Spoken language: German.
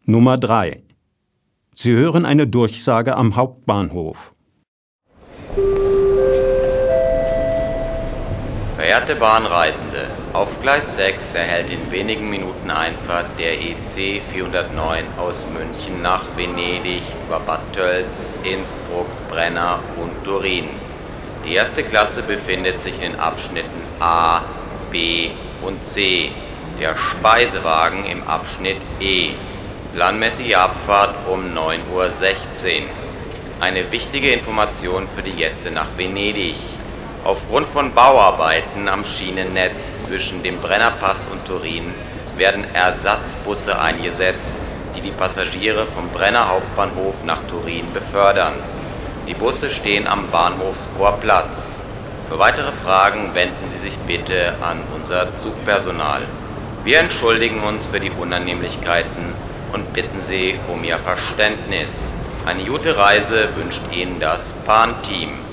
Nummer 3. Sie hören eine Durchsage am Hauptbahnhof. Verehrte Bahnreisende, auf Gleis 6 erhält in wenigen Minuten Einfahrt der EC 409 aus München nach Venedig über Bad Tölz, Innsbruck, Brenna und Turin. Die erste Klasse befindet sich in den Abschnitten A, B und C. Der Speisewagen im Abschnitt E. Planmäßige Abfahrt um 9:16 Uhr. Eine wichtige Information für die Gäste nach Venedig. Aufgrund von Bauarbeiten am Schienennetz zwischen dem Brennerpass und Turin werden Ersatzbusse eingesetzt, die die Passagiere vom Brenner Hauptbahnhof nach Turin befördern. Die Busse stehen am Bahnhofsvorplatz. Für weitere Fragen wenden Sie sich bitte an unser Zugpersonal. Wir entschuldigen uns für die Unannehmlichkeiten und bitten Sie um Ihr Verständnis. Eine gute Reise wünscht Ihnen das Bahnteam.